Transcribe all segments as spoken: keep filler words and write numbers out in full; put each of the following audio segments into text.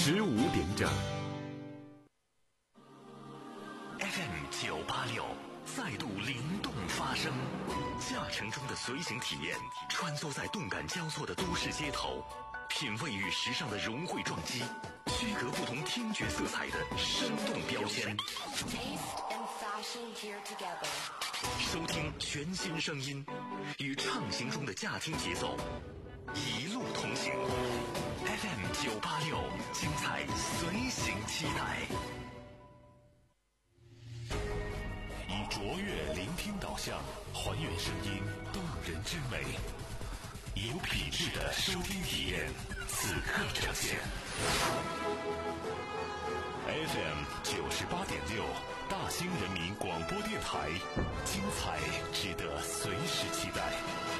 十五点整。 F M 九八六再度灵动发声，驾乘中的随行体验，穿梭在动感交错的都市街头，品味与时尚的融汇撞击，区隔不同听觉色彩的生动标签。收听全新声音，与畅行中的驾听节奏，一路同行。F M 九八六，精彩随行期待。以卓越聆听导向，还原声音动人之美，有品质的收听体验，此刻呈现。F M 九十八点六，大兴人民广播电台，精彩值得随时期待。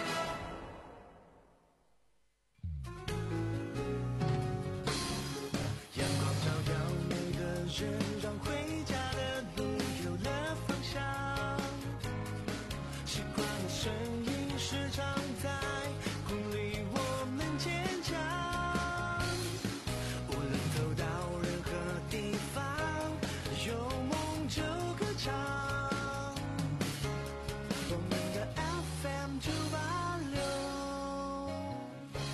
阳光照耀每个人，让回家的路有了方向。习惯的声音时常在鼓励我们坚强。无论走到任何地方，有梦就歌唱。我们的 F M 九八六。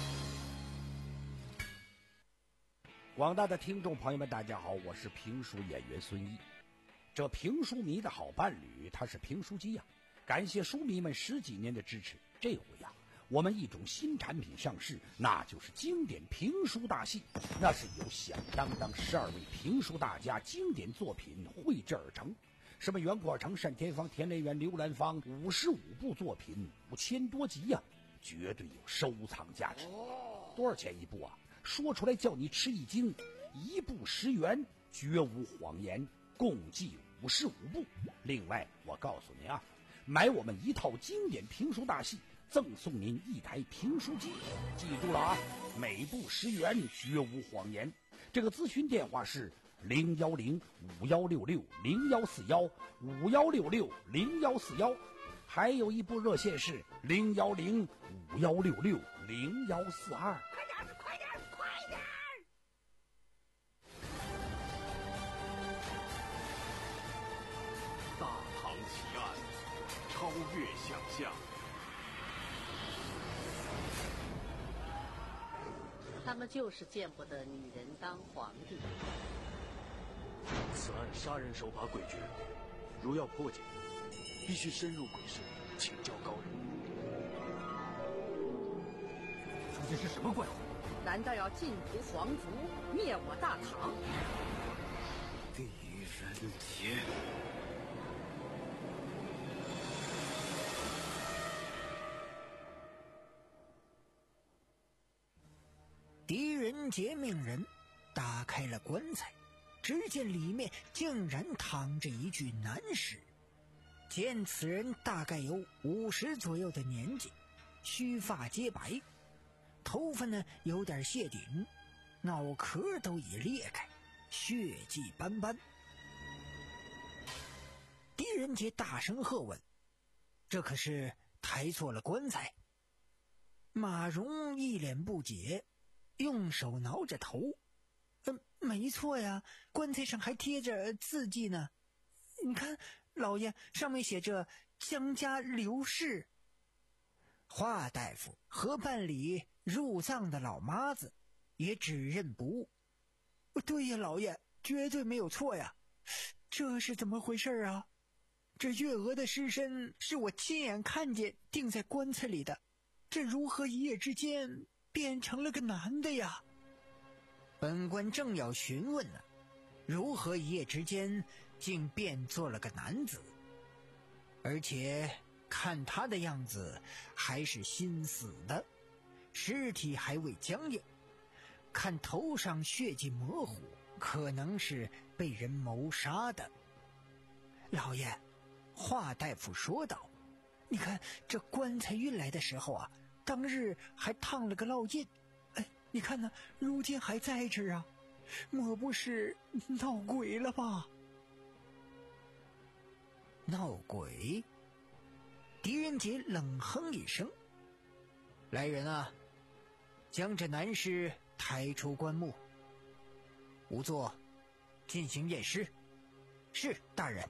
广大的听众朋友们，大家好，我是评书演员孙一。这评书迷的好伴侣，他是评书机呀、啊。感谢书迷们十几年的支持，这回呀、啊，我们一种新产品上市，那就是经典评书大戏。那是由响当当十二位评书大家经典作品绘制而成，什么袁阔成、单田芳、田连元、刘兰芳，五十五部作品，五千多集呀、啊，绝对有收藏价值。多少钱一部啊？说出来叫你吃一惊，一部十元，绝无谎言，共计五十五部。另外，我告诉您啊，买我们一套经典评书大戏，赠送您一台评书机。记住了啊，每部十元，绝无谎言。这个咨询电话是零幺零五幺六六零幺四幺五幺六六零幺四幺，还有一部热线是零幺零五幺六六零幺四二。快点，快点，快点！ 大唐奇案，超越想象。 他们就是见不得女人当皇帝。 此案杀人手法诡谲，如要破解，必须深入鬼市，请教高人。 究竟是什么怪物？ 难道要尽屠皇族，灭我大唐？ 狄仁杰。 狄仁杰命人打开了棺材，只见里面竟然躺着一具男尸。见此人大概有五十左右的年纪，须发皆白，头发呢有点谢顶，脑壳都已裂开，血迹斑斑。狄仁杰大声喝问：“这可是抬错了棺材？”马蓉一脸不解，用手挠着头，嗯，没错呀，棺材上还贴着字迹呢。你看，老爷，上面写着江家刘氏。华大夫和办理入葬的老妈子也指认不误。对呀，老爷，绝对没有错呀。这是怎么回事啊？这月娥的尸身是我亲眼看见钉在棺材里的，这如何一夜之间变成了个男的呀？本官正要询问呢，如何一夜之间竟变做了个男子？而且看他的样子还是新死的，尸体还未僵硬，看头上血迹模糊，可能是被人谋杀的。老爷，华大夫说道，你看这棺材运来的时候啊，当日还烫了个烙印，哎，你看呢，如今还在这儿啊，莫不是闹鬼了吧？闹鬼？狄仁杰冷哼一声，来人啊，将这男尸抬出棺木。 仵作，进行验尸。是，大人。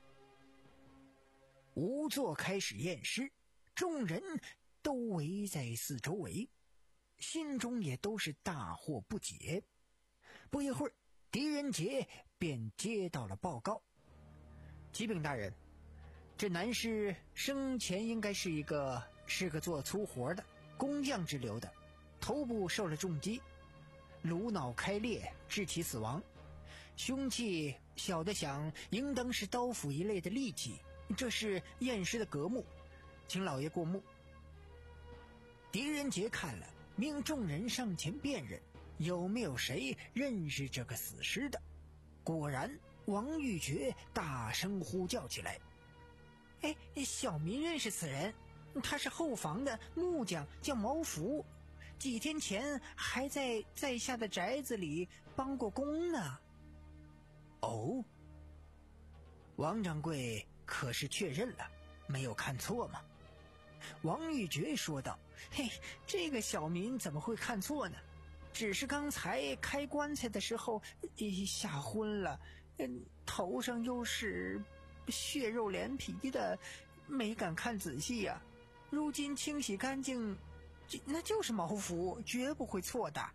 仵作开始验尸，众人都围在四周围，心中也都是大惑不解。不一会儿，狄仁杰便接到了报告：启禀大人，这男尸生前应该是一个是个做粗活的工匠之流的，头部受了重击，颅脑开裂致其死亡。凶器小的想应当是刀斧一类的利器，这是验尸的格目，请老爷过目。狄仁杰看了，命众人上前辨认，有没有谁认识这个死尸的。果然，王玉珏大声呼叫起来：哎，小民认识此人，他是后房的木匠，叫毛福，几天前还在在下的宅子里帮过工呢。哦，王掌柜可是确认了，没有看错吗？王玉珏说道：嘿，这个小民怎么会看错呢？只是刚才开棺材的时候吓昏了，头上又是血肉连皮的，没敢看仔细呀、啊。如今清洗干净，那就是毛福，绝不会错的。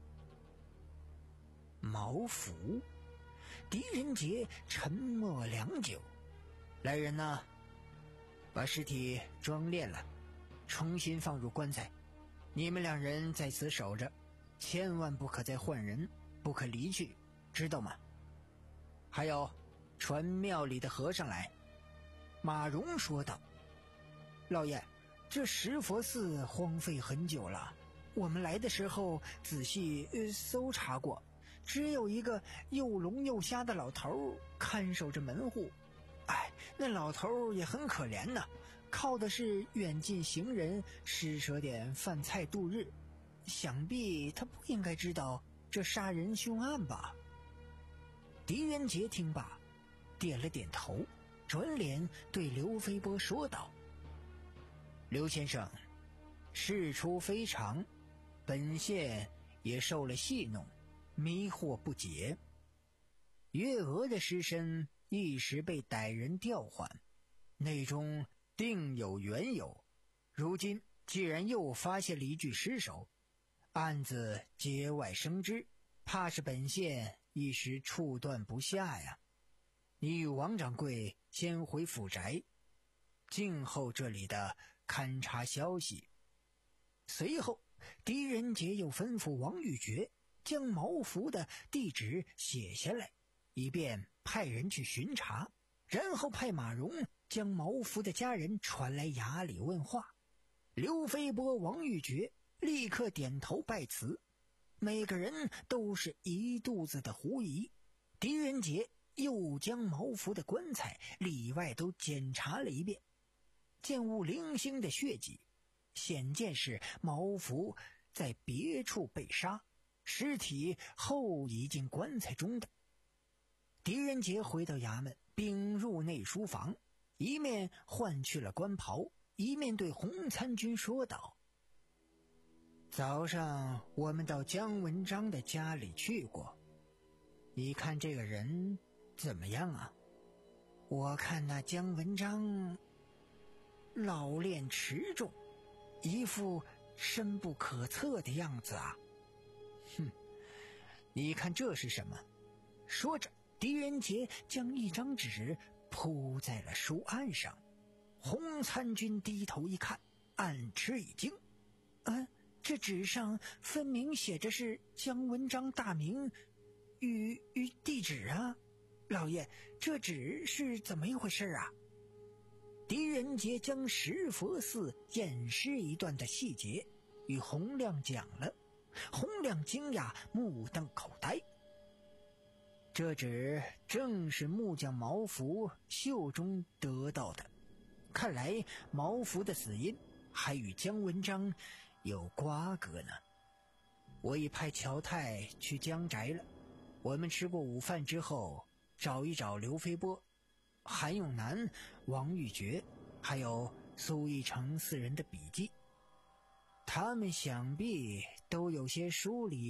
毛福？狄仁杰沉默良久。来人呐，把尸体装殓了，重新放入棺材。你们两人在此守着，千万不可再换人，不可离去，知道吗？还有，传庙里的和尚来。马荣说道：老爷，这石佛寺荒废很久了，我们来的时候仔细、呃、搜查过，只有一个又聋又瞎的老头看守着门户。哎，那老头也很可怜呐，靠的是远近行人施舍点饭菜度日，想必他不应该知道这杀人凶案吧。狄仁杰听罢点了点头，转脸对刘飞波说道：刘先生，事出非常，本县也受了戏弄，迷惑不解。月娥的尸身一时被歹人调换，内中定有缘由。如今既然又发现了一具尸首，案子节外生枝，怕是本县一时处断不下呀。你与王掌柜先回府宅，静候这里的勘察消息。随后狄仁杰又吩咐王玉珏将毛福的地址写下来，以便派人去巡查，然后派马荣将毛福的家人传来衙里问话。刘飞波、王玉珏立刻点头拜辞，每个人都是一肚子的狐疑。狄仁杰又将毛福的棺材里外都检查了一遍，见无零星的血迹，显见是毛福在别处被杀，尸体后移进棺材中的。狄仁杰回到衙门，并入内书房，一面换去了官袍，一面对洪参军说道：早上我们到姜文章的家里去过，你看这个人怎么样啊？我看那姜文章老练持重，一副深不可测的样子啊。哼，你看这是什么？说着，狄仁杰将一张纸铺在了书案上。洪参军低头一看，暗吃一惊。啊，这纸上分明写着是姜文章大名与与地址啊。老爷，这纸是怎么一回事啊？狄仁杰将石佛寺验尸一段的细节与洪亮讲了。洪亮惊讶，目瞪口呆。这纸正是木匠毛福袖中得到的，看来毛福的死因还与姜文章有瓜葛呢。我已派乔太去姜宅了，我们吃过午饭之后，找一找刘飞波、韩永南、王玉珏还有苏一成四人的笔记，他们想必都有些梳理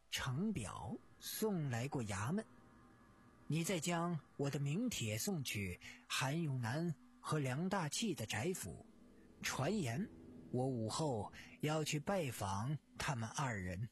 呈表送来过衙门，你再将我的名帖送去韩永南和梁大器的宅府，传言我午后要去拜访他们二人。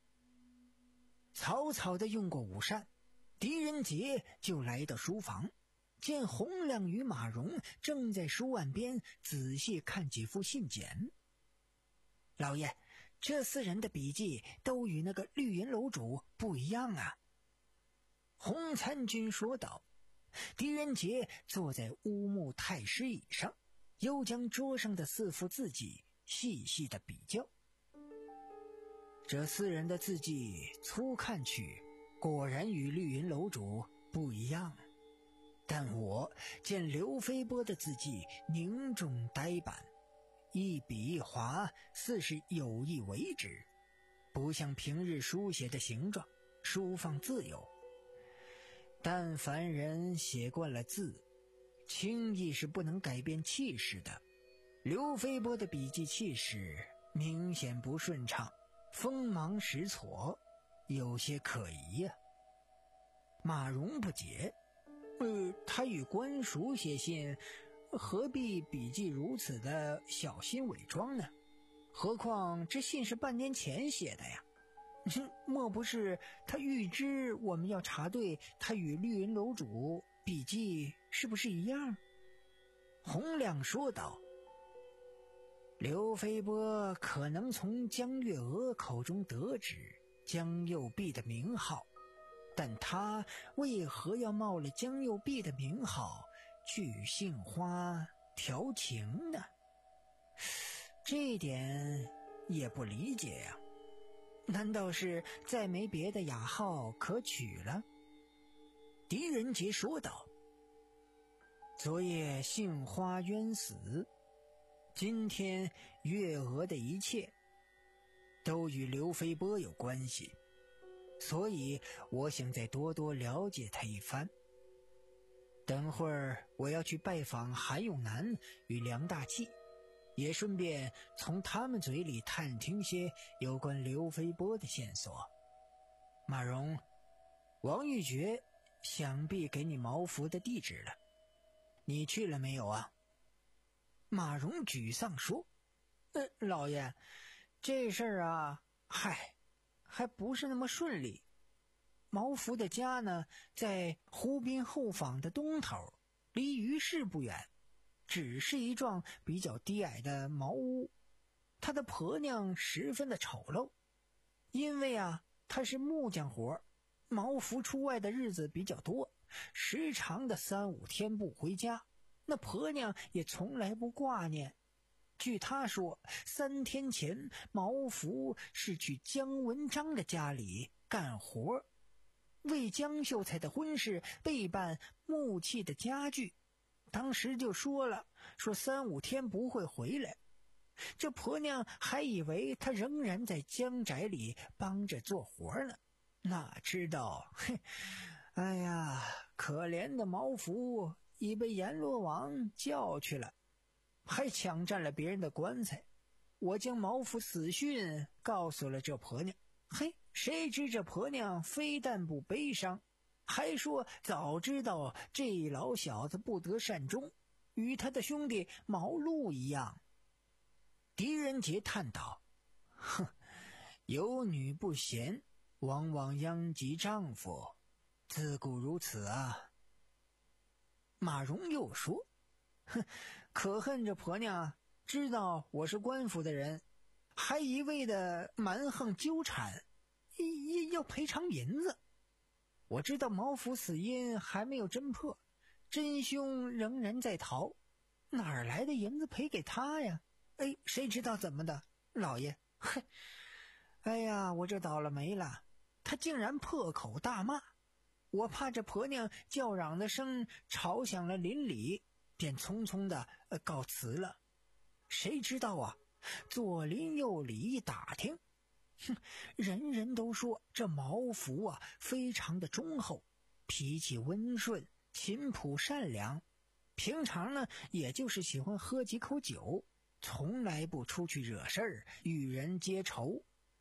草草地用过午膳，狄仁杰就来到书房，见洪亮与马荣正在书案边仔细看几副信简。老爷，这四人的笔记都与那个绿云楼主不一样啊。洪参军说道。狄仁杰坐在乌木太师椅上，又将桌上的四幅字迹细细的比较。这四人的字迹粗看去果然与绿云楼主不一样，但我见刘飞波的字迹凝重呆板，一笔一划似是有意为之，不像平日书写的形状，书放自由。但凡人写惯了字，轻易是不能改变气势的。刘飞波的笔迹气势明显不顺畅，锋芒实挫，有些可疑呀、啊。马荣不解，呃，他与官署写信，何必笔迹如此的小心伪装呢？何况这信是半年前写的呀。莫不是他预知我们要查对他与绿云楼主笔迹是不是一样？洪亮说道。刘飞波可能从江月娥口中得知江右弼的名号，但他为何要冒了江右弼的名号去杏花调情呢？这一点也不理解呀、啊。难道是再没别的雅号可取了？狄仁杰说道。昨夜杏花冤死，今天月娥的一切都与刘飞波有关系，所以我想再多多了解他一番。等会儿我要去拜访韩永南与梁大器，也顺便从他们嘴里探听些有关刘飞波的线索。马荣，王玉珏想必给你毛福的地址了，你去了没有啊？马荣沮丧说：呃，老爷，这事儿啊，嗨，还不是那么顺利。毛福的家呢，在湖滨后坊的东头，离于市不远，只是一幢比较低矮的茅屋。他的婆娘十分的丑陋，因为啊，他是木匠活，毛福出外的日子比较多，时常的三五天不回家，那婆娘也从来不挂念。据他说，三天前毛福是去姜文章的家里干活，为江秀才的婚事备办木器的家具，当时就说了，说三五天不会回来。这婆娘还以为他仍然在江宅里帮着做活呢，哪知道，嘿，哎呀，可怜的毛福已被阎罗王叫去了，还抢占了别人的棺材。我将毛福死讯告诉了这婆娘，嘿，谁知这婆娘非但不悲伤，还说早知道这老小子不得善终，与他的兄弟毛路一样。狄仁杰叹道：哼，有女不贤，往往殃及丈夫，自古如此啊。马荣又说：哼，可恨这婆娘知道我是官府的人，还一味的蛮横纠缠，要赔偿银子。我知道毛福死因还没有侦破，真凶仍然在逃，哪儿来的银子赔给他呀？哎，谁知道怎么的，老爷，嘿，哎呀，我这倒了霉了，他竟然破口大骂，我怕这婆娘叫嚷的声吵响了邻里，便匆匆的、呃、告辞了。谁知道啊，左邻右里一打听，哼，人人都说这毛福啊非常的忠厚，脾气温顺，勤朴善良，平常呢也就是喜欢喝几口酒，从来不出去惹事儿，与人结仇。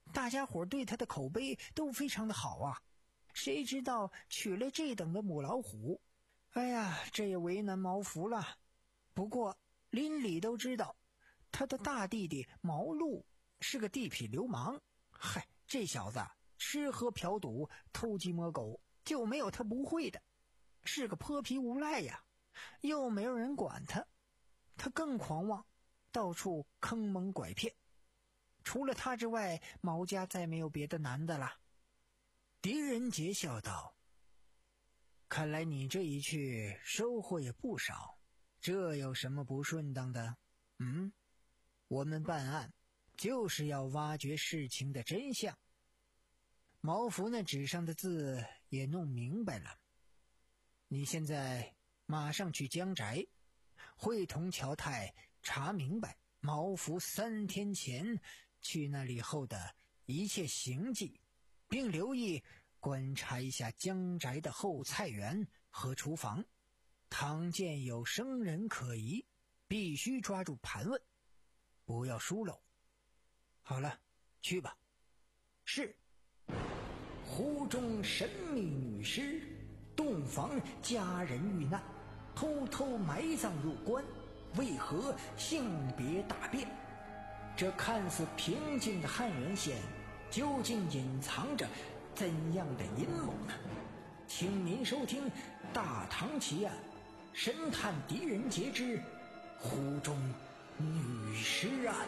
大家伙对他的口碑都非常的好啊。谁知道娶了这等的母老虎，哎呀，这也为难毛福了。不过邻里都知道，他的大弟弟毛路是个地痞流氓。嗨，这小子吃喝嫖赌偷鸡摸狗，就没有他不会的，是个泼皮无赖呀。又没有人管他，他更狂妄，到处坑蒙拐骗。除了他之外，毛家再没有别的男的了。狄仁杰笑道：看来你这一去收获也不少，这有什么不顺当的？嗯，我们办案就是要挖掘事情的真相。毛福那纸上的字也弄明白了，你现在马上去江宅，会同乔太查明白毛福三天前去那里后的一切行迹，并留意观察一下江宅的后菜园和厨房，倘见有生人可疑，必须抓住盘问，不要疏漏。好了，去吧。是。湖中神秘女尸，洞房佳人遇难，偷偷埋葬入棺，为何性别大变？这看似平静的汉源县，究竟隐藏着怎样的阴谋呢？请您收听《大唐奇案》，神探狄仁杰之湖中女尸案。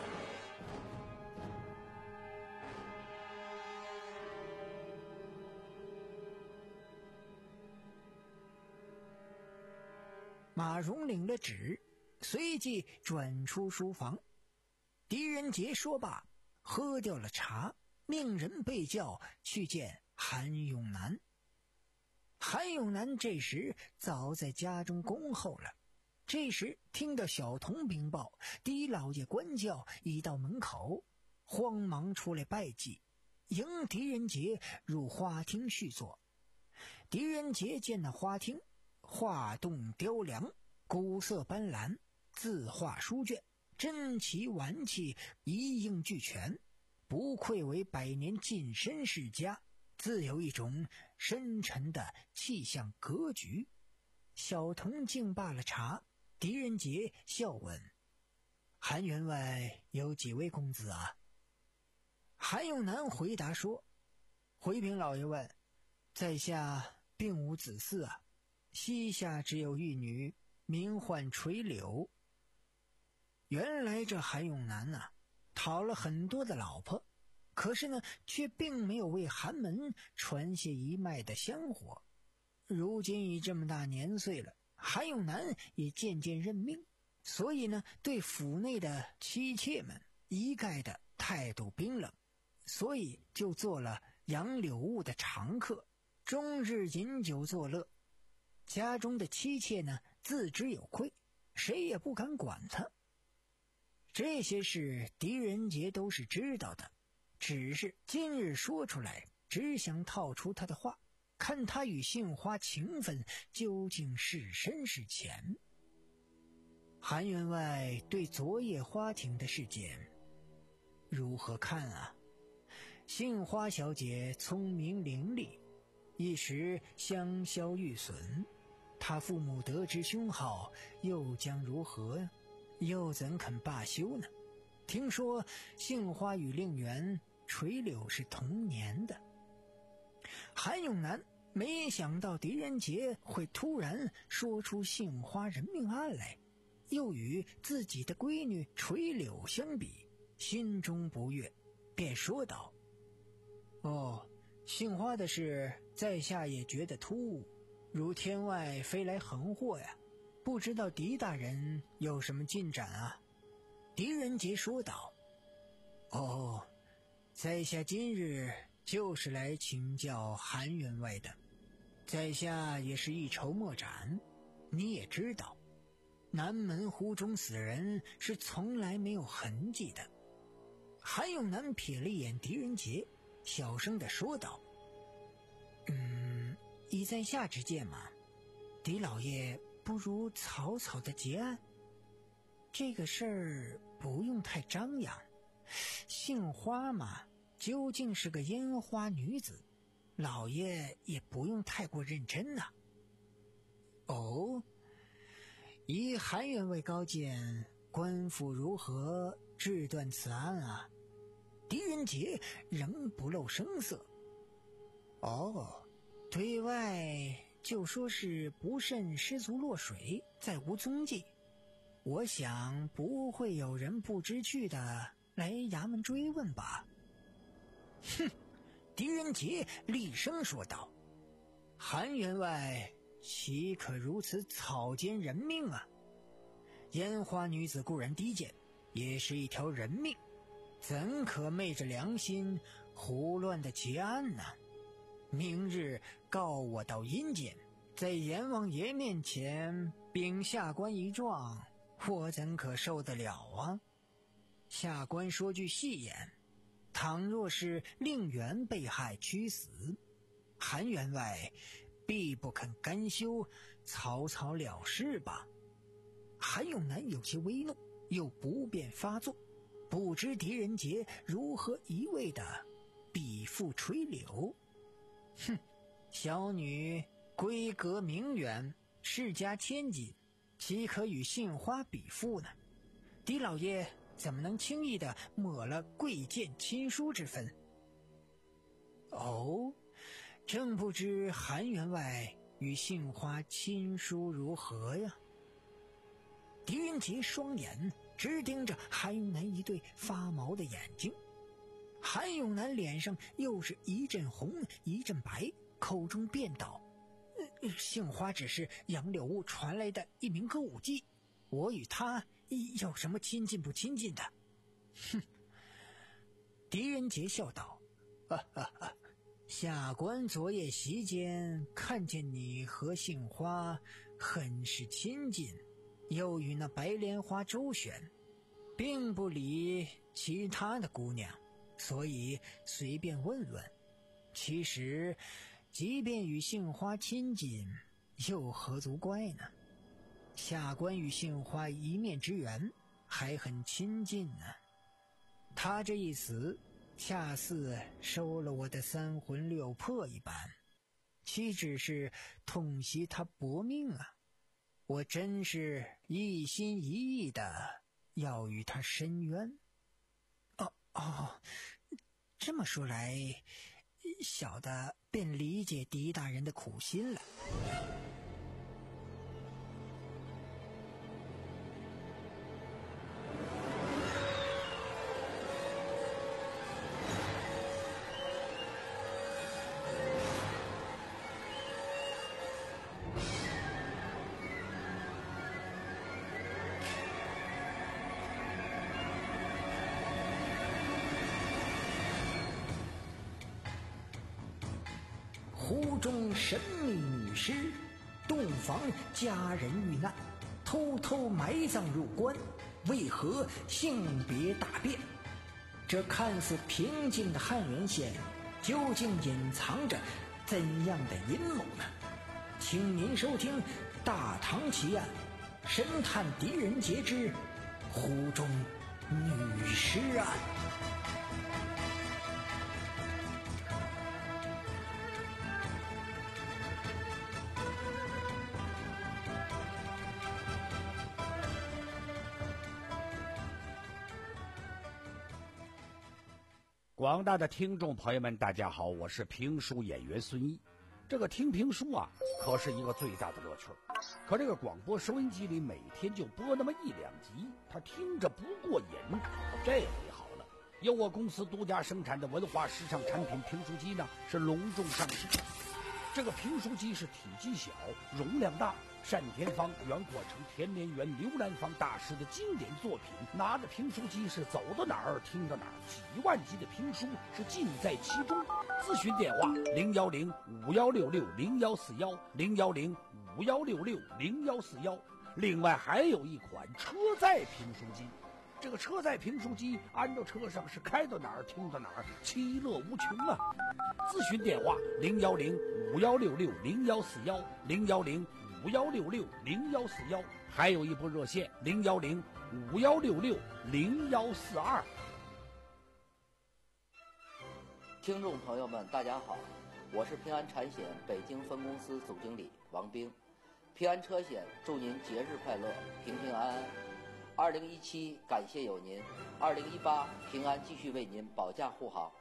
马荣领了旨，随即转出书房。狄仁杰说罢，喝掉了茶，命人被叫去见韩永南。韩永南这时早在家中恭候了。这时听到小童禀报，狄老爷官轿已到门口，慌忙出来拜祭，迎狄仁杰入花厅叙坐。狄仁杰见那花厅画栋雕梁，古色斑斓，字画书卷，珍奇玩器一应俱全，不愧为百年近身世家，自有一种深沉的气象格局。小童敬罢了茶，狄仁杰笑问：韩员外有几位公子啊？韩永南回答说：回禀老爷问，在下并无子嗣啊，膝下只有一女，名唤垂柳。原来这韩永南呐、啊，讨了很多的老婆，可是呢，却并没有为韩门传下一脉的香火。如今已这么大年岁了，韩永南也渐渐认命，所以呢，对府内的妻妾们一概的态度冰冷，所以就做了杨柳坞的常客，终日饮酒作乐。家中的妻妾呢，自知有愧，谁也不敢管他。这些事狄仁杰都是知道的，只是今日说出来，只想套出他的话，看他与杏花情分究竟是深是浅。韩员外对昨夜花厅的事件如何看啊？杏花小姐聪明伶俐，一时香消玉损，她父母得知凶号，又将如何？又怎肯罢休呢？听说杏花与令媛垂柳是同年的。韩永南没想到狄仁杰会突然说出杏花人命案来，又与自己的闺女垂柳相比，心中不悦，便说道：哦，杏花的事在下也觉得突兀，如天外飞来横祸呀，不知道狄大人有什么进展啊？狄仁杰说道：哦，在下今日就是来请教韩员外的。在下也是一筹莫展，你也知道，南门湖中死人是从来没有痕迹的。韩永南瞥了一眼狄仁杰，小声地说道：嗯，以在下之见嘛，狄老爷不如草草的结案，这个事儿不用太张扬。杏花嘛， 究竟是个烟花女子，老爷也不用太过认真呐、啊。哦，以韩员外高见，官府如何治断此案啊？狄仁杰仍不露声色。哦，对外就说是不慎失足落水，再无踪迹。我想不会有人不知趣的来衙门追问吧？哼！狄仁杰厉声说道：“韩员外岂可如此草菅人命啊？烟花女子固然低贱，也是一条人命，怎可昧着良心胡乱的结案呢？明日告我到阴间，在阎王爷面前禀下官一状，我怎可受得了啊？下官说句戏言，倘若是令媛被害屈死，韩员外必不肯甘休，草草了事吧？”韩永南有些微怒，又不便发作，不知狄仁杰如何一味的笔腹吹柳。哼，小女闺阁名媛，世家千金，岂可与杏花比附呢？狄老爷怎么能轻易的抹了贵贱亲疏之分？哦，真不知韩员外与杏花亲疏如何呀？狄仁杰双眼直盯着韩永南一对发毛的眼睛，韩永南脸上又是一阵红一阵白，口中辩道：“呃、杏花只是杨柳屋传来的一名歌舞伎，我与他有什么亲近不亲近的？”哼！狄仁杰笑道：“哈哈哈，下官昨夜席间看见你和杏花很是亲近，又与那白莲花周旋，并不理其他的姑娘，所以随便问问。其实即便与杏花亲近，又何足怪呢？下官与杏花一面之缘，还很亲近呢。他这一死，恰似收了我的三魂六魄一般，岂只是痛惜他薄命啊！我真是一心一意的要与他申冤。哦哦，这么说来，小的便理解狄大人的苦心了。湖中神秘女尸，洞房佳人遇难，偷偷埋葬入棺，为何性别大变？这看似平静的汉源县，究竟隐藏着怎样的阴谋呢？请您收听《大唐奇案》，神探狄仁杰之湖中女尸案。 广大的听众朋友们，大家好，我是评书演员孙一。这个听评书啊，可是一个最大的乐趣。可这个广播收音机里每天就播那么一两集，他听着不过瘾。这回好了，由我公司独家生产的文化时尚产品评书机呢，是隆重上市。这个评书机是体积小，容量大，单田芳、袁阔成、田连元、刘兰芳大师的经典作品，拿着评书机是走到哪儿听到哪儿，几万集的评书是尽在其中。咨询电话零幺零五幺六六零幺四幺零幺零五幺六六零幺四幺。另外还有一款车载评书机，这个车载评书机安到车上是开到哪儿听到哪儿，其乐无穷啊！咨询电话零幺零五幺六六零幺四幺零幺零五幺六六零幺四幺，还有一部热线零幺零五幺六六零幺四二。 听众朋友们，大家好，我是平安产险北京分公司总经理王兵。平安车险祝您节日快乐，平平安安。二零一七感谢有您，二零一八平安继续为您保驾护航。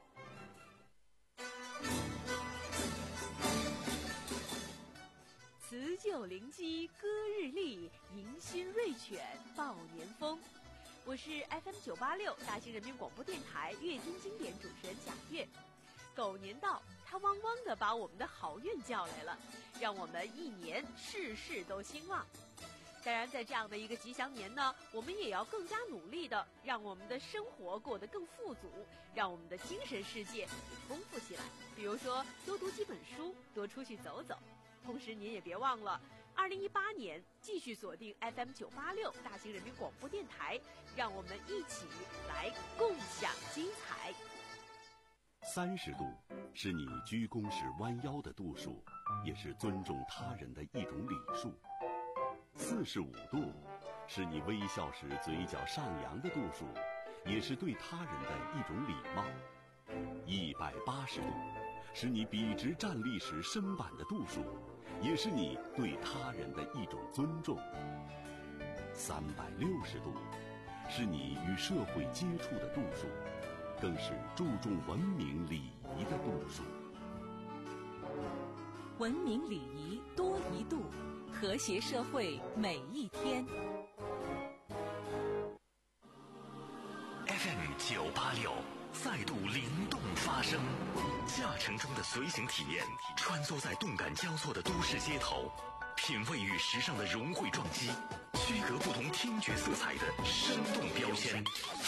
辞旧迎新歌日丽，迎新瑞犬报年风。我是 F M 九八六大兴人民广播电台阅听经典主持人贾月。狗年到，它汪汪地把我们的好运叫来了，让我们一年事事都兴旺。当然，在这样的一个吉祥年呢，我们也要更加努力的让我们的生活过得更富足，让我们的精神世界丰富起来。比如说，多读几本书，多出去走走。同时，您也别忘了，二零一八年继续锁定 F M 九八六大兴人民广播电台，让我们一起来共享精彩。 三十度是你鞠躬时弯腰的度数，也是尊重他人的一种礼数。四十五度是你微笑时嘴角上扬的度数，也是对他人的一种礼貌。一百八十度是你笔直站立时身板的度数，也是你对他人的一种尊重。三百六十度是你与社会接触的度数，更是注重文明礼仪的度数。 文明礼仪多一度，和谐社会每一天。 F M 九八六再度灵动发声，驾乘中的随行体验，穿梭在动感交错的都市街头，品味与时尚的融汇撞击，区隔不同听觉色彩的生动标签。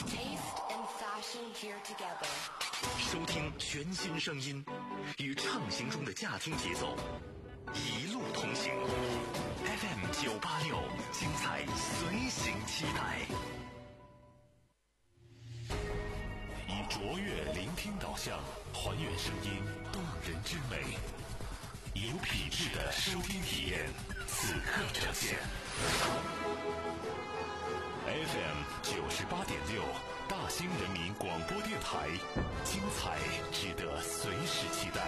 收听全新声音，与畅行中的驾听节奏，一路同行。F M 九八六，精彩随行期待。 以卓越聆听导向，还原声音动人之美，有品质的收听体验，此刻呈现。F M 九十八点六，大兴人民广播电台，精彩值得随时期待。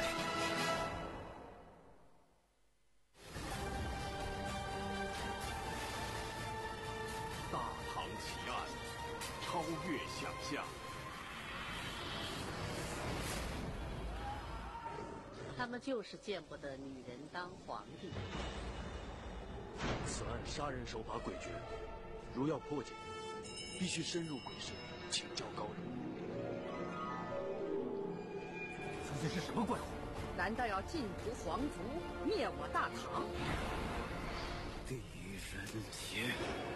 大唐奇案，超越想象。 他们就是见不得女人当皇帝。 此案杀人手法诡谲，如要破解，必须深入鬼市，请教高人。 究竟是什么怪物？ 难道要尽图皇族，灭我大唐？ 狄仁杰。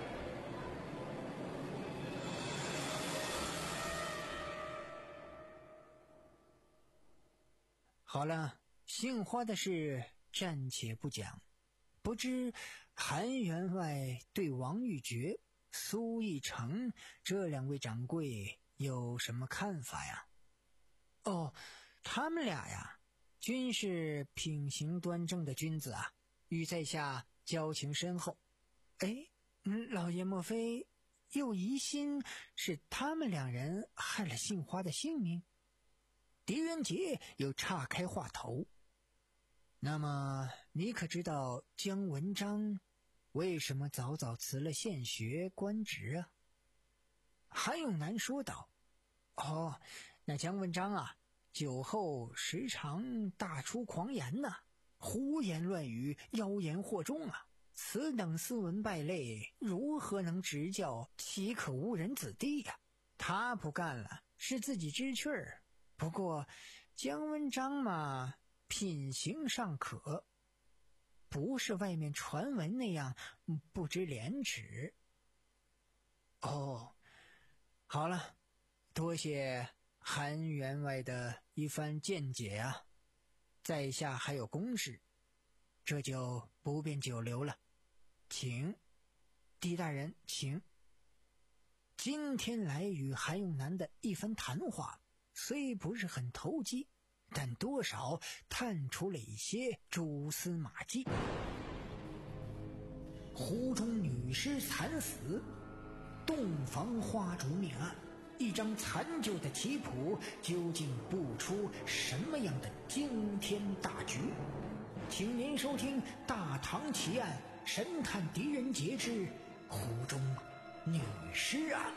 好了，姓花的事暂且不讲，不知韩员外对王玉珏、苏义成这两位掌柜有什么看法呀？哦，他们俩呀，均是品行端正的君子啊，与在下交情深厚。哎，嗯，老爷莫非又疑心是他们两人害了姓花的性命？狄仁杰又岔开话头。那么你可知道姜文章为什么早早辞了县学官职啊？韩永南说道：哦，那姜文章啊，酒后时常大出狂言呐、啊，胡言乱语，妖言惑众啊，此等斯文败类，如何能执教岂可无人子弟呀、啊？他不干了，是自己知趣儿。不过姜文章嘛，品行尚可，不是外面传闻那样不知廉耻。哦，好了，多谢韩员外的一番见解啊，在下还有公事，这就不便久留了，请狄大人请。今天来与韩永南的一番谈话虽不是很投机，但多少探出了一些蛛丝马迹。湖中女尸惨死，洞房花烛命案一张残旧的棋谱究竟布出什么样的惊天大局？请您收听《大唐奇案神探狄仁杰之湖中女尸案》。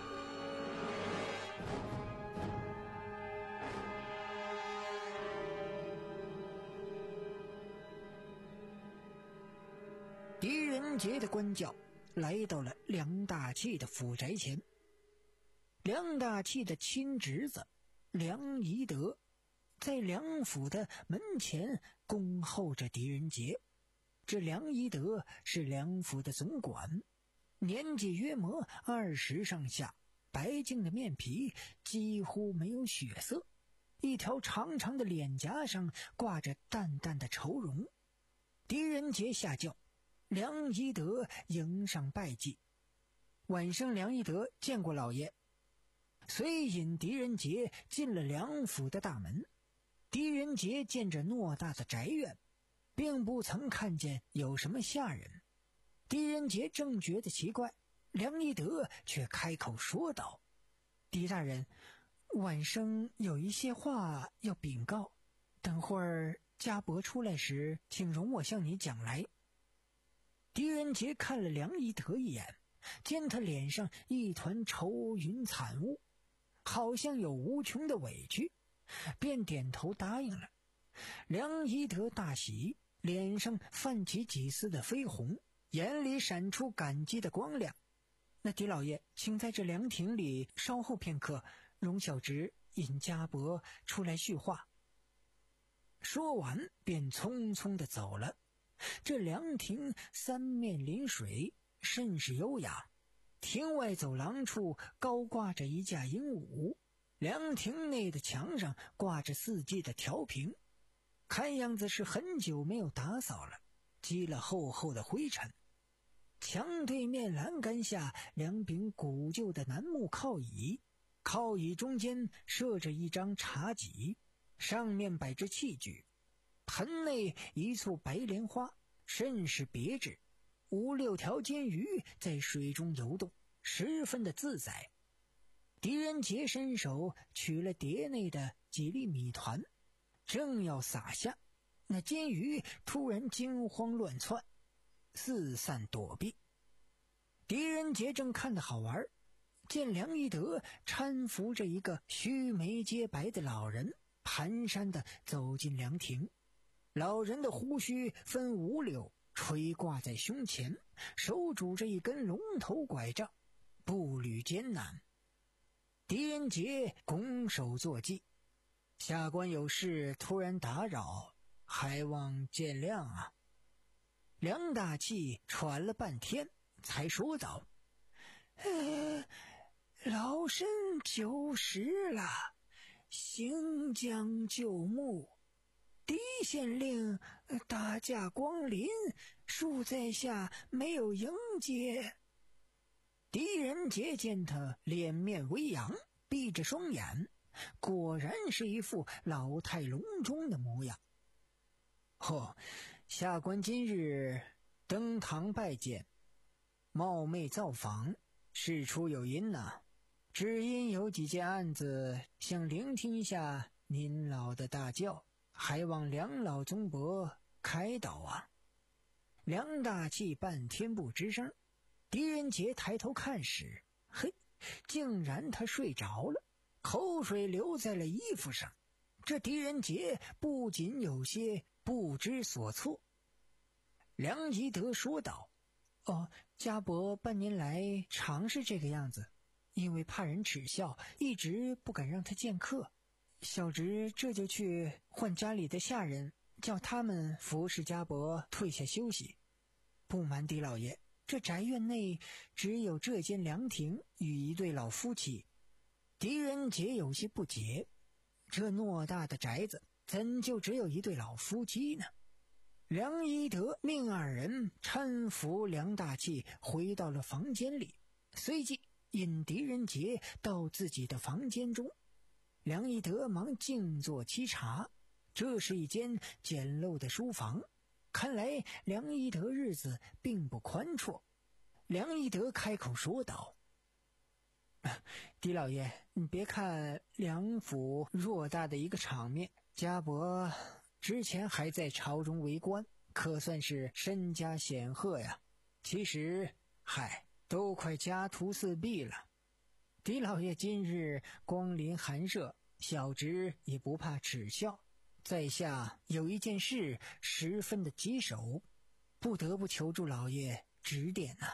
狄仁杰的官教来到了梁大器的府宅前。梁大器的亲侄子梁宜德在梁府的门前恭候着狄仁杰。这梁宜德是梁府的总管，年纪约莫二十上下，白净的面皮几乎没有血色，一条长长的脸颊上挂着淡淡的愁容。狄仁杰下轿，梁宜德迎上拜祭。晚上梁宜德见过老爷，随引狄仁杰进了梁府的大门。狄仁杰见着偌大的宅院，并不曾看见有什么下人。狄仁杰正觉得奇怪，梁宜德却开口说道：“狄大人，晚生有一些话要禀告，等会儿家伯出来时，请容我向你讲来。”狄仁杰看了梁宜德一眼，见他脸上一团愁云惨雾，好像有无穷的委屈，便点头答应了。梁宜德大喜，脸上泛起几丝的绯红，眼里闪出感激的光亮。那狄老爷，请在这凉亭里稍后片刻，容小侄引家伯出来叙话。说完便匆匆地走了。这凉亭三面临水，甚是优雅。亭外走廊处高挂着一架鹦鹉，凉亭内的墙上挂着四季的调屏，看样子是很久没有打扫了，积了厚厚的灰尘。墙对面栏杆下两柄古旧的楠木靠椅，靠椅中间设着一张茶几，上面摆着器具，盆内一簇白莲花，甚是别致。五六条金鱼在水中游动，十分的自在。狄仁杰伸手取了碟内的几粒米团，正要撒下，那金鱼突然惊慌乱窜，四散躲避。狄仁杰正看得好玩，见梁宜德搀扶着一个须眉皆白的老人，蹒跚地走进凉亭。老人的胡须分五绺，垂挂在胸前，手拄着一根龙头拐杖，步履艰难。狄仁杰拱手作揖：“下官有事突然打扰，还望见谅啊。”梁大器喘了半天，才说道：“呃，老身九十了，行将就木。狄县令大驾光临，恕在下没有迎接。”狄仁杰见他脸面微扬，闭着双眼，果然是一副老态龙钟的模样。哦，下官今日登堂拜见，冒昧造访，事出有因呐、啊，只因有几件案子想聆听一下您老的大教，还望梁老宗伯开导啊。梁大器半天不吱声。狄仁杰抬头看时，嘿，竟然他睡着了，口水流在了衣服上。这狄仁杰不仅有些不知所措。梁宜德说道：“哦，家伯半年来常是这个样子，因为怕人耻笑，一直不敢让他见客。小侄这就去唤家里的下人，叫他们服侍家伯退下休息。不瞒狄老爷，这宅院内只有这间凉亭与一对老夫妻。”狄仁杰有些不解，这偌大的宅子怎就只有一对老夫妻呢？梁宜德命二人搀扶梁大器回到了房间里，随即引狄仁杰到自己的房间中。梁宜德忙静坐沏茶，这是一间简陋的书房，看来梁宜德日子并不宽绰。梁宜德开口说道：“ 狄老爷，你别看梁府偌大的一个场面，家伯之前还在朝中为官，可算是身家显赫呀。其实，嗨，都快家徒四壁了。狄老爷今日光临寒舍，小侄也不怕耻笑。在下有一件事十分的棘手，不得不求助老爷指点呐、啊。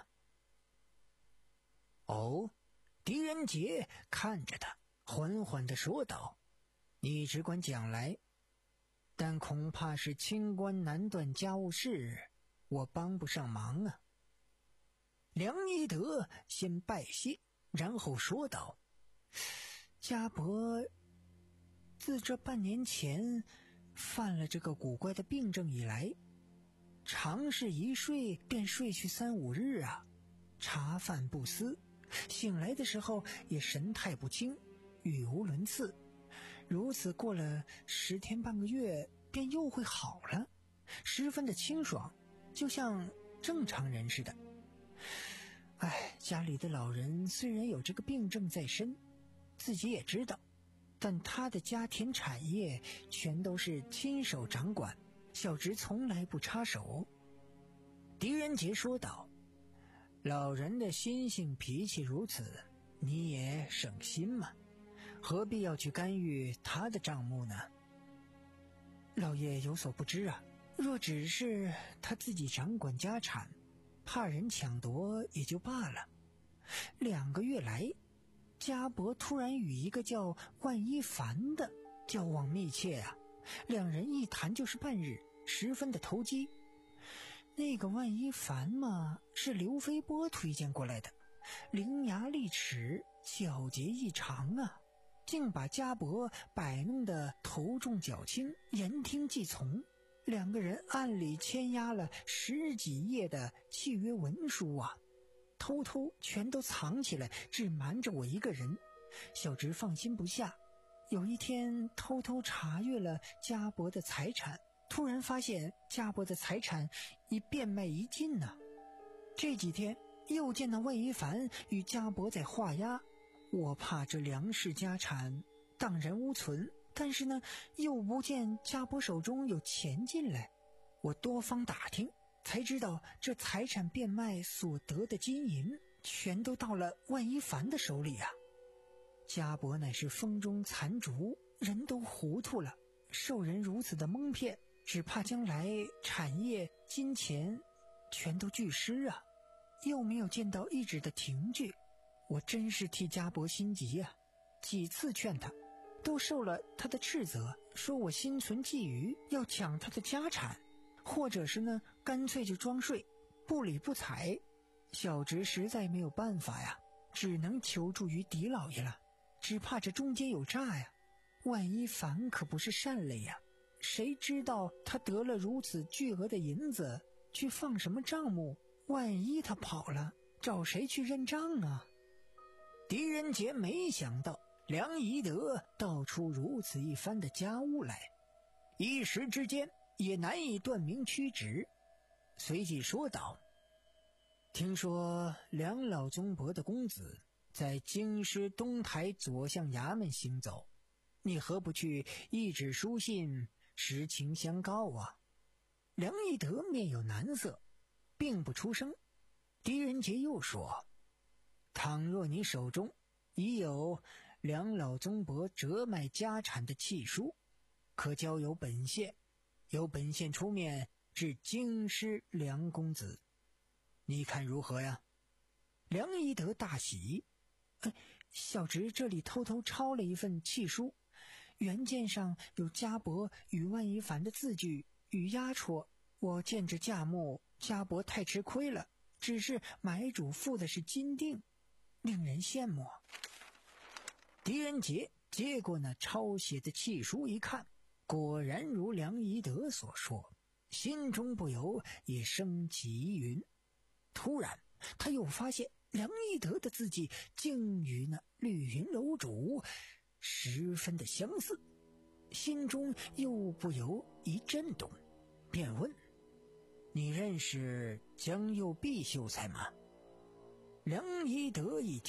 哦，狄仁杰看着他，缓缓地说道：“你只管讲来，但恐怕是清官难断家务事，我帮不上忙啊。”梁一德先拜谢，然后说道：“家伯自这半年前犯了这个古怪的病症以来，常是一睡便睡去三五日啊，茶饭不思，醒来的时候也神态不清，语无伦次。如此过了十天半个月，便又会好了，十分的清爽，就像正常人似的。哎，家里的老人虽然有这个病症在身，自己也知道，但他的家庭产业全都是亲手掌管，小侄从来不插手。”狄仁杰说道：“老人的心性脾气如此，你也省心嘛，何必要去干预他的账目呢？”老爷有所不知啊，若只是他自己掌管家产，怕人抢夺也就罢了。两个月来，家伯突然与一个叫万一凡的交往密切啊，两人一谈就是半日，十分的投机。那个万一凡嘛，是刘飞波推荐过来的，伶牙俐齿，皎洁异常啊，竟把家伯摆弄得头重脚轻，言听计从。两个人暗里签押了十几页的契约文书啊，偷偷全都藏起来，只瞒着我一个人。小侄放心不下，有一天偷偷查阅了家伯的财产，突然发现家伯的财产已变卖一尽呢、啊。这几天又见到万一凡与家伯在画押，我怕这梁氏家产荡然无存，但是呢，又不见家伯手中有钱进来。我多方打听，才知道这财产变卖所得的金银，全都到了万一凡的手里啊。家伯乃是风中残烛，人都糊涂了，受人如此的蒙骗，只怕将来产业金钱全都俱失啊，又没有见到一纸的凭据，我真是替家伯心急啊。几次劝他，都受了他的斥责，说我心存觊觎，要抢他的家产，或者是呢，干脆就装睡，不理不睬。小侄实在没有办法呀，只能求助于狄老爷了，只怕这中间有诈呀。万一凡可不是善类呀，谁知道他得了如此巨额的银子，去放什么账目？万一他跑了，找谁去认账啊？狄仁杰没想到梁宜德道出如此一番的家务来，一时之间也难以断明曲直，随即说道：“听说梁老宗伯的公子在京师东台左相衙门行走，你何不去一纸书信，实情相告啊？”梁宜德面有难色，并不出声。狄仁杰又说：“倘若你手中已有梁老宗伯折卖家产的契书，可交由本县，由本县出面至京师梁公子，你看如何呀？”梁宜德大喜：“哎，小侄这里偷偷抄了一份契书，原件上有家伯与万一凡的字据与押戳，我见这价目，家伯太吃亏了，只是买主付的是金锭，令人羡慕。”狄仁杰接过那抄写的契书一看，果然如梁宜德所说，心中不由也升起疑云。突然他又发现梁宜德的字迹竟与那绿云楼主十分的相似，心中又不由一震动，便问：“你认识江右弼秀才吗？”梁宜德一听，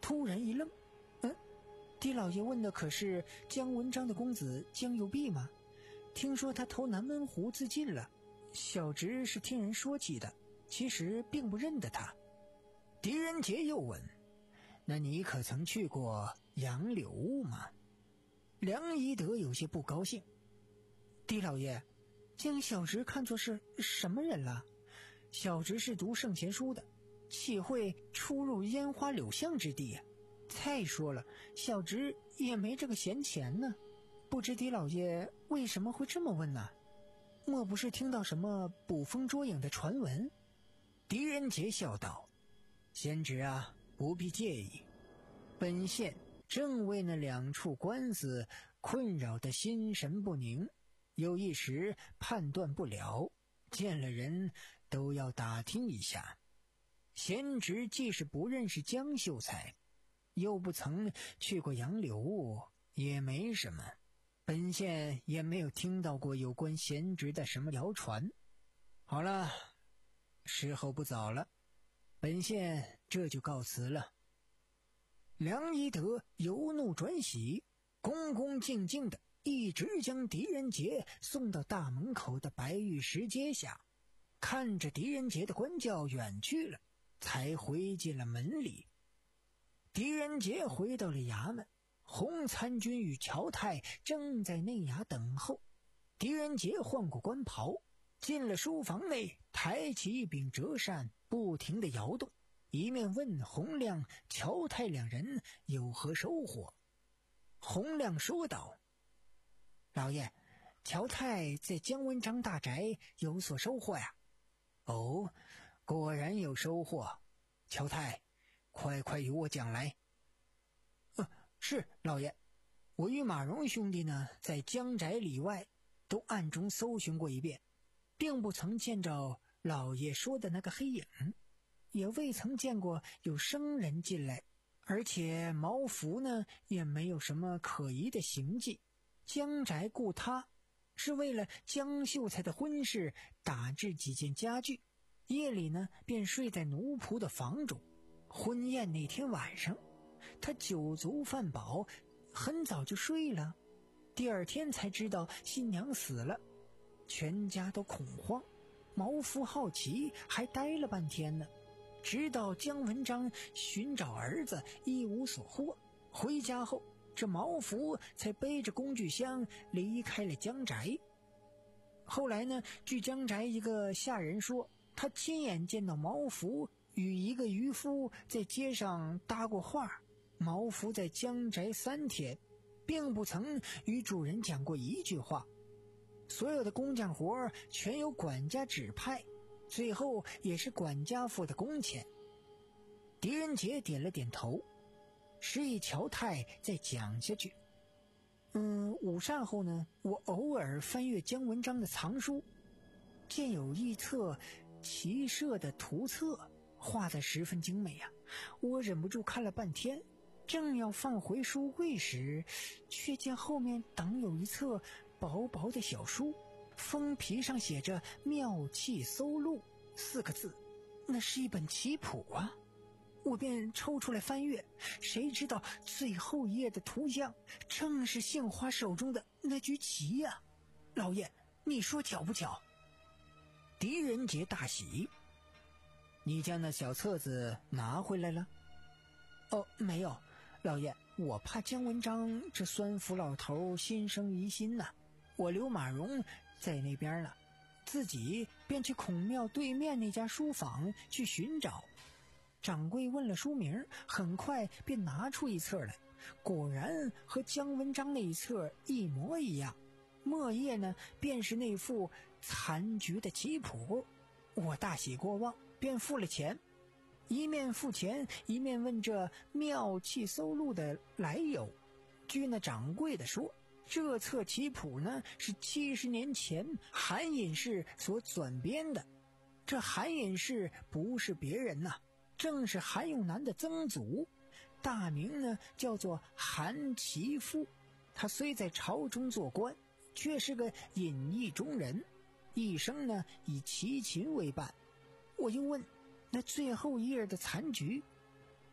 突然一愣，嗯，狄老爷问的可是姜文章的公子姜有弼吗？听说他投南门湖自尽了，小侄是听人说起的，其实并不认得他。狄仁杰又问，那你可曾去过杨柳屋吗？梁一德有些不高兴，狄老爷将小侄看作是什么人了？小侄是读圣贤书的，岂会出入烟花柳巷之地啊？再说了，小侄也没这个闲钱呢。不知狄老爷为什么会这么问呢？莫不是听到什么捕风捉影的传闻？狄仁杰笑道，贤侄啊，不必介意，本县正为那两处官司困扰得心神不宁，有一时判断不了，见了人都要打听一下。贤侄既是不认识江秀才，又不曾去过杨柳屋，也没什么，本县也没有听到过有关贤侄的什么谣传。好了，时候不早了，本县这就告辞了。梁一德由怒转喜，恭恭敬敬的一直将狄仁杰送到大门口的白玉石阶下，看着狄仁杰的官轿远去了，才回进了门里。狄仁杰回到了衙门，洪参军与乔太正在内衙等候。狄仁杰换过官袍，进了书房内，抬起一柄折扇，不停地摇动，一面问洪亮、乔太两人有何收获。洪亮说道，老爷，乔太在姜文章大宅有所收获呀。哦，果然有收获，乔太，快快与我讲来。呃，是老爷，我与马荣兄弟呢，在姜宅里外都暗中搜寻过一遍，并不曾见着老爷说的那个黑影，也未曾见过有生人进来，而且茅府呢也没有什么可疑的行迹。姜宅雇他是为了姜秀才的婚事打制几件家具，夜里呢便睡在奴仆的房中。婚宴那天晚上，他酒足饭饱，很早就睡了。第二天才知道新娘死了，全家都恐慌。毛夫好奇，还待了半天呢，直到姜文章寻找儿子一无所获，回家后这毛夫才背着工具箱离开了姜宅。后来呢，据姜宅一个下人说，他亲眼见到毛夫与一个渔夫在街上搭过话。毛夫在姜宅三天，并不曾与主人讲过一句话，所有的工匠活全由管家指派，最后也是管家付的工钱。狄仁杰点了点头，示意乔太再讲下去。嗯，午膳后呢，我偶尔翻阅姜文章的藏书，见有一册骑射的图册，画得十分精美啊，我忍不住看了半天，正要放回书柜时，却见后面挡有一册薄薄的小书，封皮上写着妙器搜录四个字，那是一本棋谱啊。我便抽出来翻阅，谁知道最后一页的图像正是杏花手中的那局棋呀、啊！老爷，你说巧不巧？狄仁杰大喜，你将那小册子拿回来了？哦，没有，老爷，我怕姜文章这酸腐老头心生疑心呐、啊，我留马荣在那边了，自己便去孔庙对面那家书坊去寻找。掌柜问了书名，很快便拿出一册来，果然和姜文章那一册一模一样，末页呢便是那副残局的棋谱。我大喜过望，便付了钱，一面付钱一面问这妙器搜录的来由。据那掌柜的说，这册棋谱呢是七十年前韩隐士所转编的。这韩隐士不是别人呐、啊，正是韩永南的曾祖，大名呢叫做韩其父。他虽在朝中做官，却是个隐逸中人，一生呢以齐秦为伴。我又问，那最后一页的残局，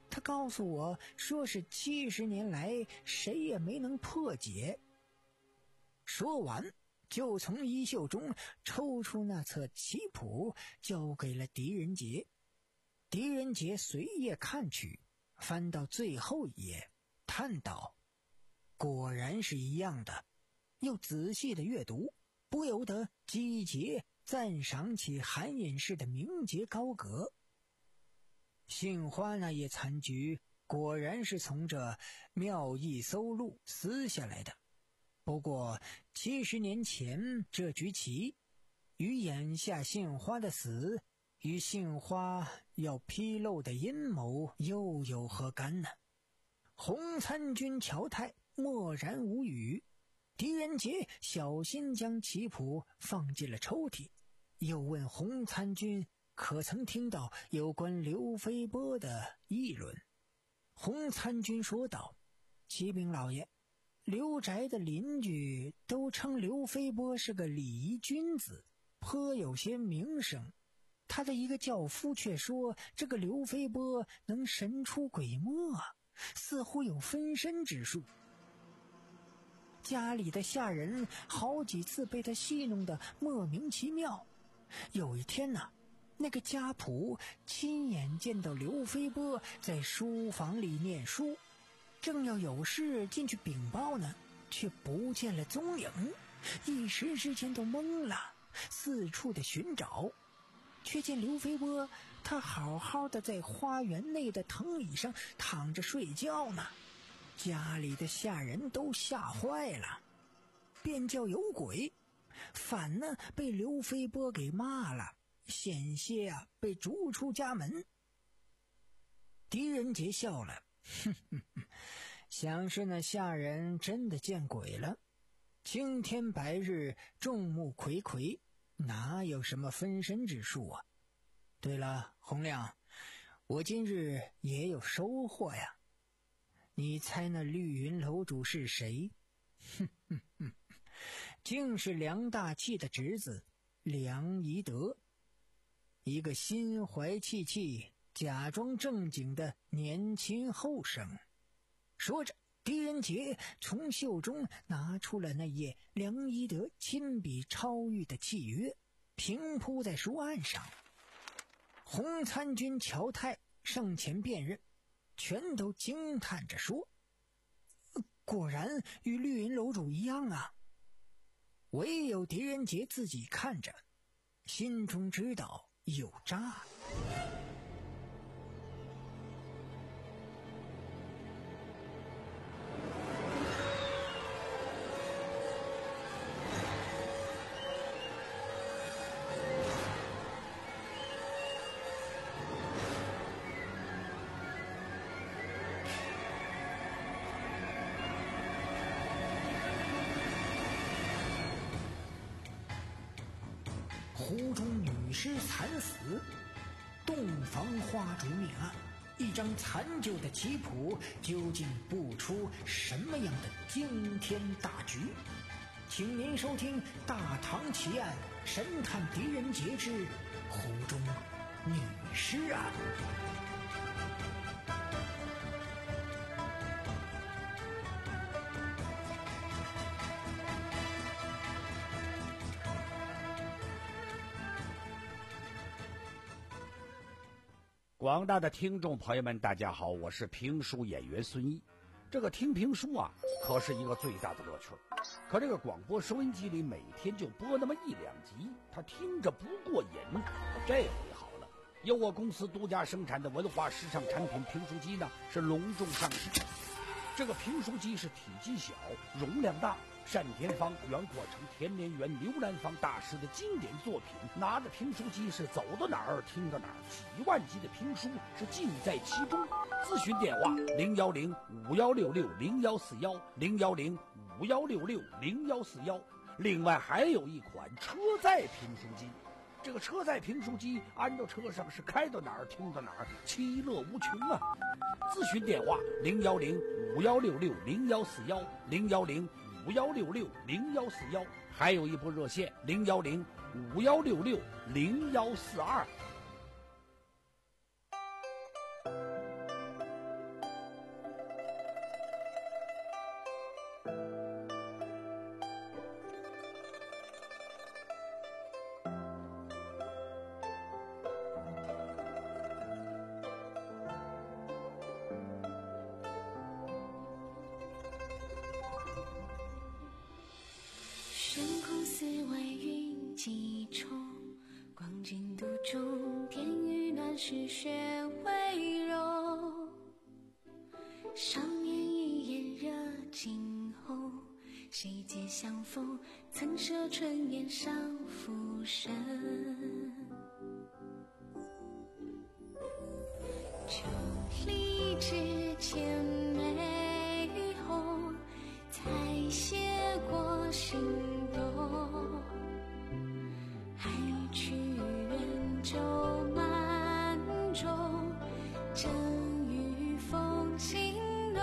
他告诉我说是七十年来谁也没能破解。说完就从衣袖中抽出那册棋谱，交给了狄仁杰。狄仁杰随页看去，翻到最后一页，叹道：果然是一样的。又仔细的阅读，不由得击节赞赏起韩隐士的名节高阁。杏花那页残局果然是从这妙意搜录撕下来的，不过七十年前这局棋与眼下杏花的死，与杏花要披露的阴谋又有何干呢？洪参军乔泰默然无语。狄仁杰小心将棋谱放进了抽屉，又问洪参军可曾听到有关刘飞波的议论。洪参军说道：启禀老爷，刘宅的邻居都称刘飞波是个礼仪君子，颇有些名声。他的一个轿夫却说，这个刘飞波能神出鬼没，似乎有分身之术。家里的下人好几次被他戏弄得莫名其妙。有一天呢、啊，那个家仆亲眼见到刘飞波在书房里念书，正要有事进去禀报呢，却不见了踪影，一时之间都懵了，四处的寻找，却见刘飞波他好好的在花园内的藤椅上躺着睡觉呢。家里的下人都吓坏了，便叫有鬼，反呢被刘飞波给骂了，险些啊被逐出家门。狄仁杰笑了，哼哼哼，想是那下人真的见鬼了。青天白日，众目睽睽，哪有什么分身之术啊？对了，洪亮，我今日也有收获呀。你猜那绿云楼主是谁？哼哼哼，竟是梁大器的侄子梁宜德，一个心怀气气、假装正经的年轻后生。说着，狄仁杰从袖中拿出了那页梁宜德亲笔抄谕的契约，平铺在书案上。洪参军乔泰上前辨认，全都惊叹着说：果然与绿云楼主一样啊。唯有狄仁杰自己看着，心中知道有诈。湖中女尸惨死，洞房花烛命案，一张残旧的棋谱究竟布出什么样的惊天大局？请您收听《大唐奇案》神探狄仁杰之湖中女尸案。 广大的听众朋友们，大家好，我是评书演员孙毅。这个听评书啊，可是一个最大的乐趣。可这个广播收音机里每天就播那么一两集，他听着不过瘾。这回好了，由我公司独家生产的文化时尚产品评书机呢，是隆重上市。这个评书机是体积小，容量大，单田芳、袁阔成、田连元、刘兰芳大师的经典作品，拿着评书机是走到哪儿听到哪儿，几万集的评书是尽在其中。咨询电话零幺零五幺六六零幺四幺零幺零五幺六六零幺四幺。另外还有一款车载评书机，这个车载评书机安到车上是开到哪儿听到哪儿，其乐无穷啊！咨询电话零幺零五幺六六零幺四幺零幺零五幺六六零幺四幺，还有一部热线零幺零五幺六六零幺四二。 静独钟，天雨暖湿雪微柔。少年一眼热惊后，谁借相逢，曾舍春烟上浮生。秋离枝千梅红，采撷过心动。还去远舟满舟，正与风行动。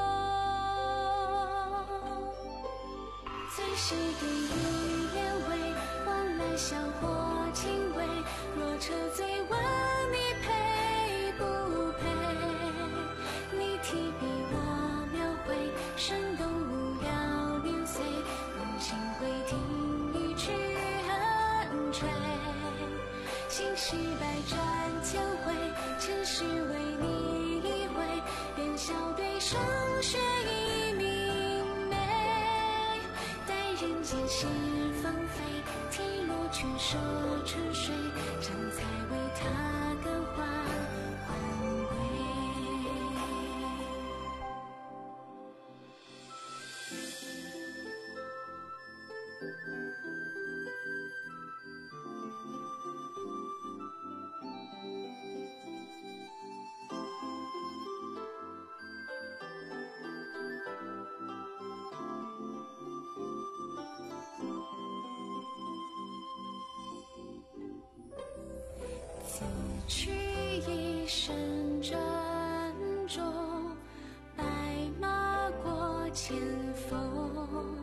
最是地狱烟味，往来笑或轻微。若车醉问你配不配？你提笔我描绘，生动无聊年岁。用心回听一曲恨吹，心事百转千回，尘世为你一回。愿笑对霜雪已明媚，待人间事芳菲。提落群舍春水，常才为他更换还归。此去一生珍重，白马过千峰。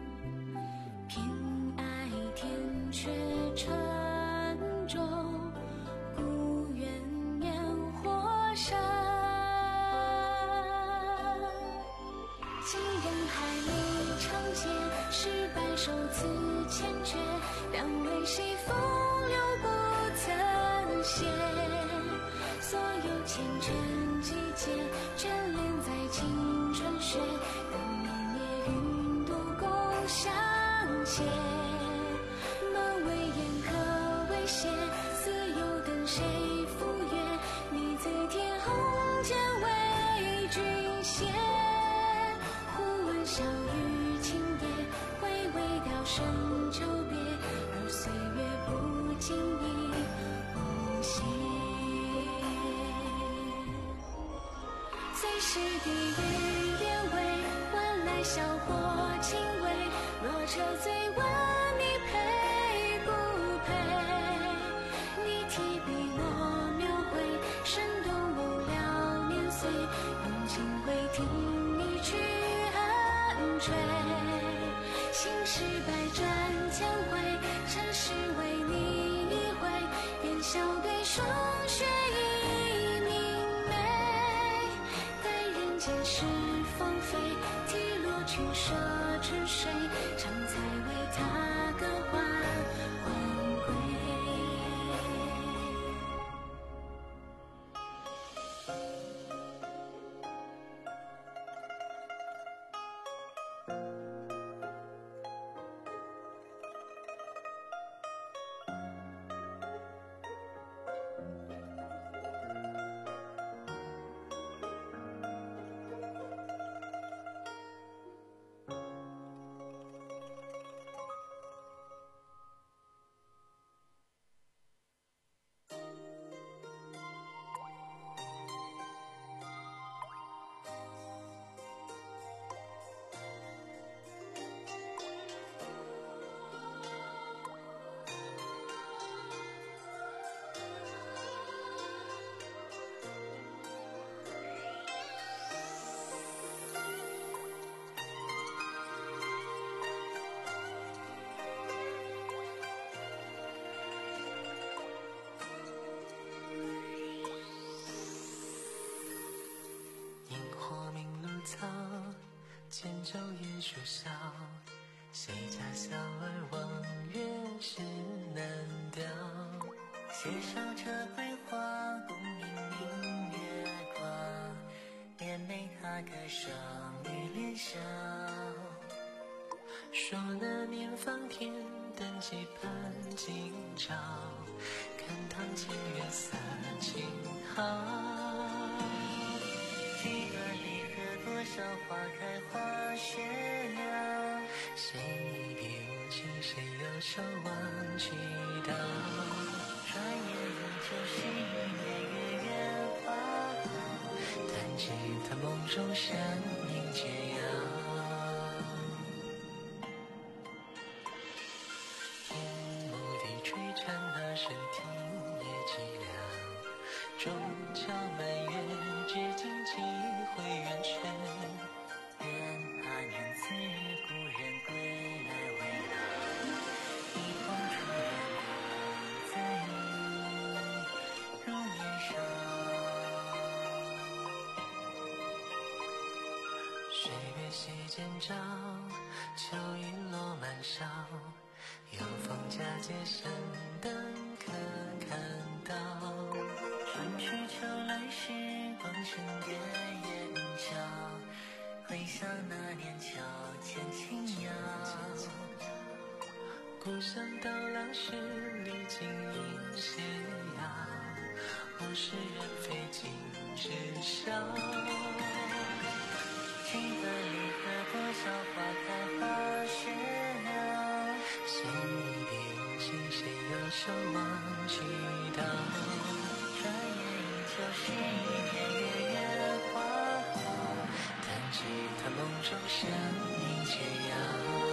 偏爱天阙沉重，故愿烟火生。寄人海里长街，是白首辞千阙。两为谁风流不曾歇，所有缱绻季节，眷恋在青春雪。等年夜云度共相携，门为烟可为斜，似有等谁赴约。你醉天红间为君写，忽闻小雨轻跌，微微调声久别。而岁月不经意无邪，最是地狱烟味，晚来笑或轻微。若车醉问你配不配？你提笔我描绘，生动无聊年岁。用情回听一曲恨吹，心事百转千回。尘世为你一回，愿笑对霜雪已明媚。待人间事芳菲，提落群舍春水，常才为他更换还归。 草，千昼夜说笑，谁家小儿望月是难调。携手这桂花，共饮明月光，连美他歌声与连笑。说那年芳田，等期盼今朝， 天堂七月洒晴好。几段离合，多少花开花谢了，谁比无情，谁又守望祈祷。转眼仍旧是一年月圆花好，弹起他梦中山明解药。深庭也寂寥，终敲满月，至今几回圆缺。愿啊愿此日故人归来未老，一捧初月光在如年少。水月溪间照，秋雨落满梢，有风佳节神灯可看到。春去秋来时光沉淀眼角，回想那年秋千轻摇。故乡到老时历经阴斜遥，物是人非尽知晓。几番离合，多少花开花谢了，谁比无情，谁又守望祈祷。转眼依旧是一年月圆花好，弹起他梦中山明解药。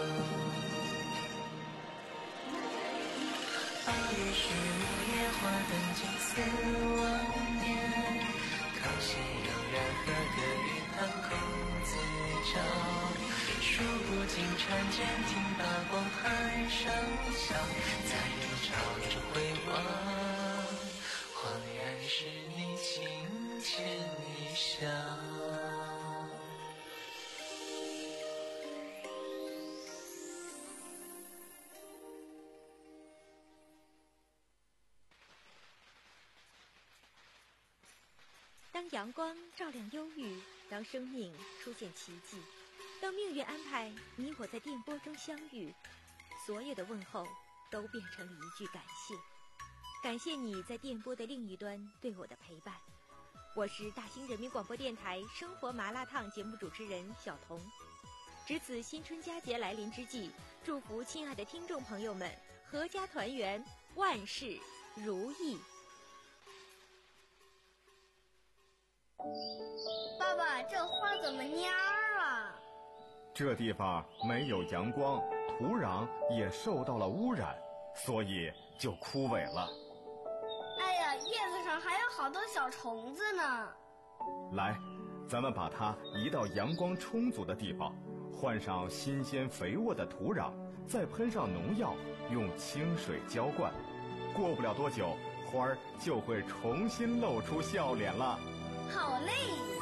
二月十五夜花灯金丝万年，康熙悠然和歌云堂空自照。数不尽婵娟听罢光寒上笑，再有朝着回望，恍然是你轻浅一笑。 当阳光照亮忧郁，当生命出现奇迹，当命运安排你我在电波中相遇，所有的问候都变成了一句感谢。感谢你在电波的另一端对我的陪伴。我是大兴人民广播电台生活麻辣烫节目主持人小彤。值此新春佳节来临之际，祝福亲爱的听众朋友们阖家团圆，万事如意。 爸爸，这花怎么蔫儿了？ 这地方没有阳光，土壤也受到了污染，所以就枯萎了。 哎呀，叶子上还有好多小虫子呢。 来，咱们把它移到阳光充足的地方，换上新鲜肥沃的土壤，再喷上农药，用清水浇灌。过不了多久，花儿就会重新露出笑脸了。 好嘞！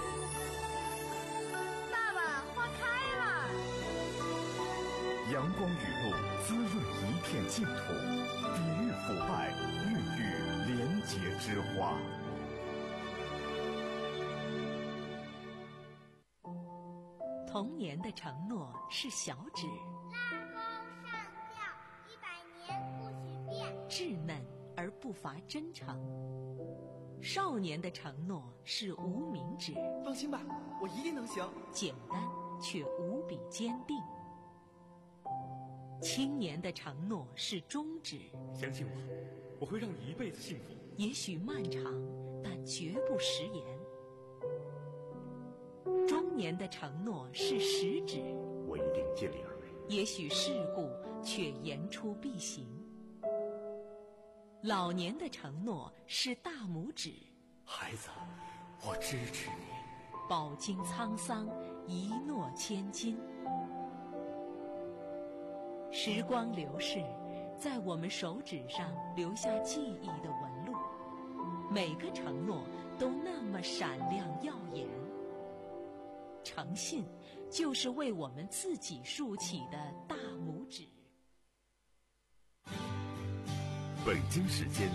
爸爸，花开了。 阳光雨露滋润一片净土，抵御腐败，孕育廉洁之花。 童年的承诺是小指， 拉钩上吊一百年不许变， 稚嫩而不乏真诚。少年的承诺是无名指， 放心吧，我一定能行。 简单却无比坚定。青年的承诺是中指， 相信我，我会让你一辈子幸福。 也许漫长，但绝不食言。中年的承诺是食指， 我一定尽力而为。 也许世故，却言出必行。老年的承诺是大拇指， 孩子，我支持你。 饱经沧桑，一诺千金。时光流逝，在我们手指上留下记忆的纹路，每个承诺都那么闪亮耀眼。诚信就是为我们自己竖起的大拇指。 北京时间